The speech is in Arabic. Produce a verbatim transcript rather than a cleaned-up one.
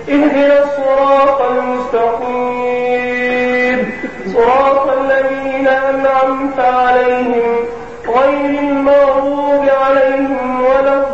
اهدنا الصراط المستقيم صراط الذين أنعمت عليهم غير المغضوب عليهم ولا